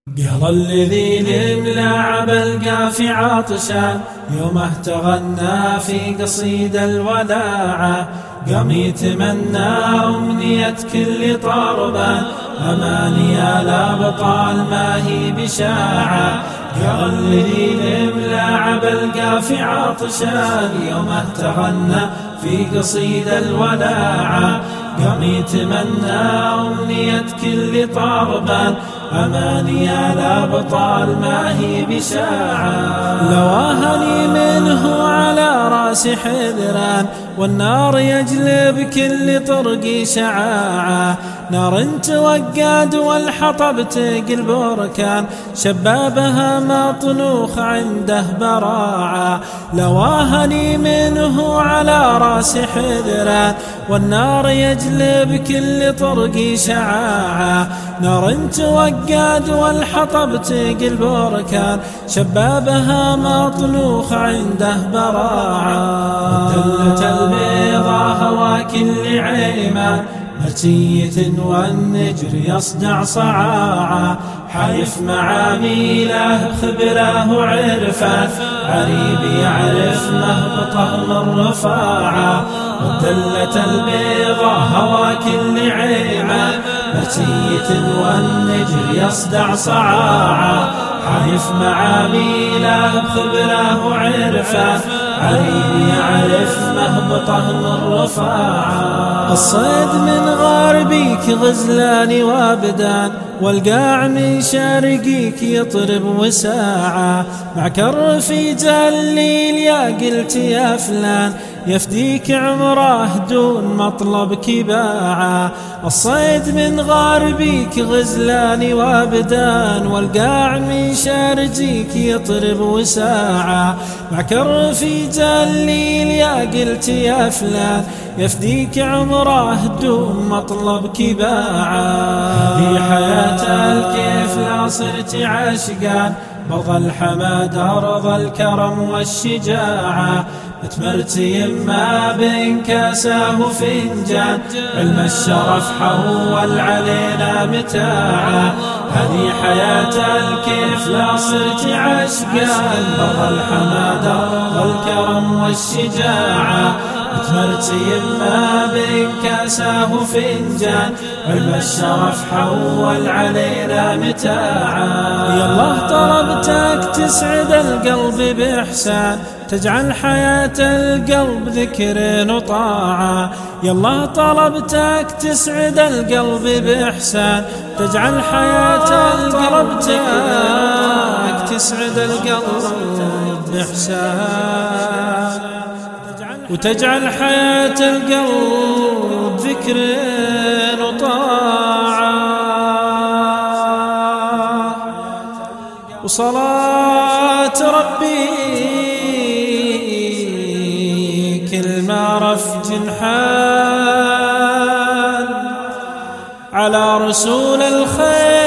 قال الذي لعب القافي عاطشان يومه تغنى في قصيد الوداعة، قام يتمنى أمنية كل طربان، أماني الأبطال ما هي بشاعة. قال الذي لعب القافي عاطشان يومه تغنى في قصيد الوداعة، قام يتمنى أمنية كل طربان، أماني الأبطال ما هي بشاعة. لواهني منه على راس حذران، والنار يجلب كل طرق شعاعة، نار توقد والحطب تقل بركان، شبابها مطلوخ عنده براعة. لواهني منه على راس حذران، والنار يجلب كل طرق شعاعة، نار توقد والحطب تقل بركان، شبابها مطلوخ عنده براعة. دلة البيضة هوى كل عيمان، مرتية والنجر يصدع صعاعة، حايف معاميله خبره وعرفان، عريب يعرف مهبطه من رفاعة. والدلة البيضة هوى كل عيمان، مرتية والنجر يصدع صعاعة، حايف معاميله خبره وعرفان، عريب يعرف مهبطه من رفاعة. الصيد من غاربيك غزلان وابدان، والقاع من شارقيك يطرب وساعة، مع كر في جليل يا قلت يا فلان، يفديك عمره دون مطلب كباعة. الصيد من غاربيك غزلان وابدان، والقاع من شارجيك يطرب وساعة، مع كر في جليل يا قلت يا فلان، يفديك عمره دون مطلب كباعة. هذه حياة الكيف لا صرت عاشقان، بغى الحماد أرض الكرم والشجاعة، متمرتي ما بين كاسه وفنجان، علم الشرف حول علينا متاعا. هذه حياة الكيف لا صرت عاشقان، بغى الحماد أرض الكرم والشجاعة، متمرتي ما بين كاسه وفنجان، علم الشرف حول علينا متاعا. يالله طلبتك تسعد القلب بإحسان، تجعل حياة القلب ذكر وطاعة. يالله طلبتك تسعد القلب بإحسان، تجعل حياة القلب تسعد القلب بإحسان، وتجعل حياة القلب ذكر وطاعة، وصلاة ربي كل ما رف جنحان، على رسول الخير